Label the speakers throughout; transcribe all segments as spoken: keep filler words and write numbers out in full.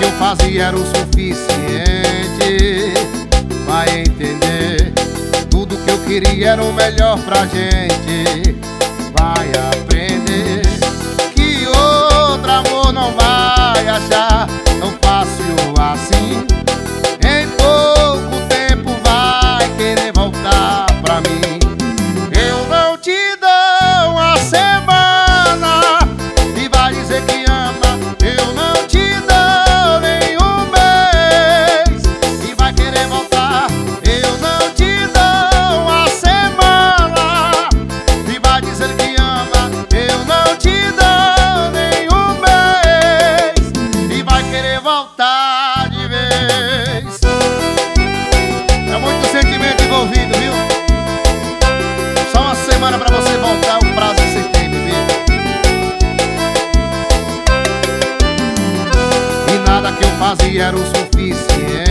Speaker 1: que eu fazia era o suficiente. Vai entender, tudo que eu queria era o melhor pra gente. Vai aprender que outro amor não vai achar tão fácil assim. Em pouco tempo vai querer voltar pra mim. Eu não te dou uma semana e vai dizer que ama. Eu não te dou nenhum mês e vai querer voltar. Eu não te dou uma semana e vai dizer que ama. Eu não te dou nenhum mês e vai querer voltar de vez. É muito sentimento envolvido, viu? Só uma semana pra você voltar, o prazo que você tem, bebê. E nada que eu fazia era o suficiente.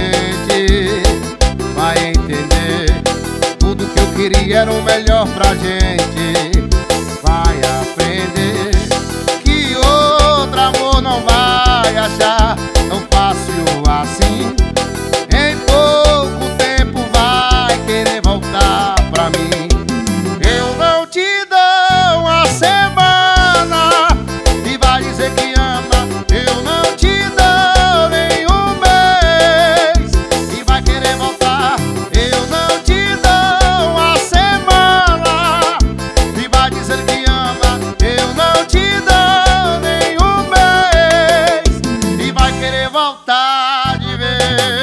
Speaker 1: Vai entender, tudo que eu queria era o melhor pra gente. Vai aprender que outro amor não vai achar tão fácil assim. Em pouco tempo vai querer voltar pra mim. Eu não te dou uma semana e vai dizer que ama. Eu não te dou nenhum mês e vai querer voltar. Eu não te dou uma semana e vai dizer que ama. Eu não te dou nenhum mês e vai querer voltar de vez.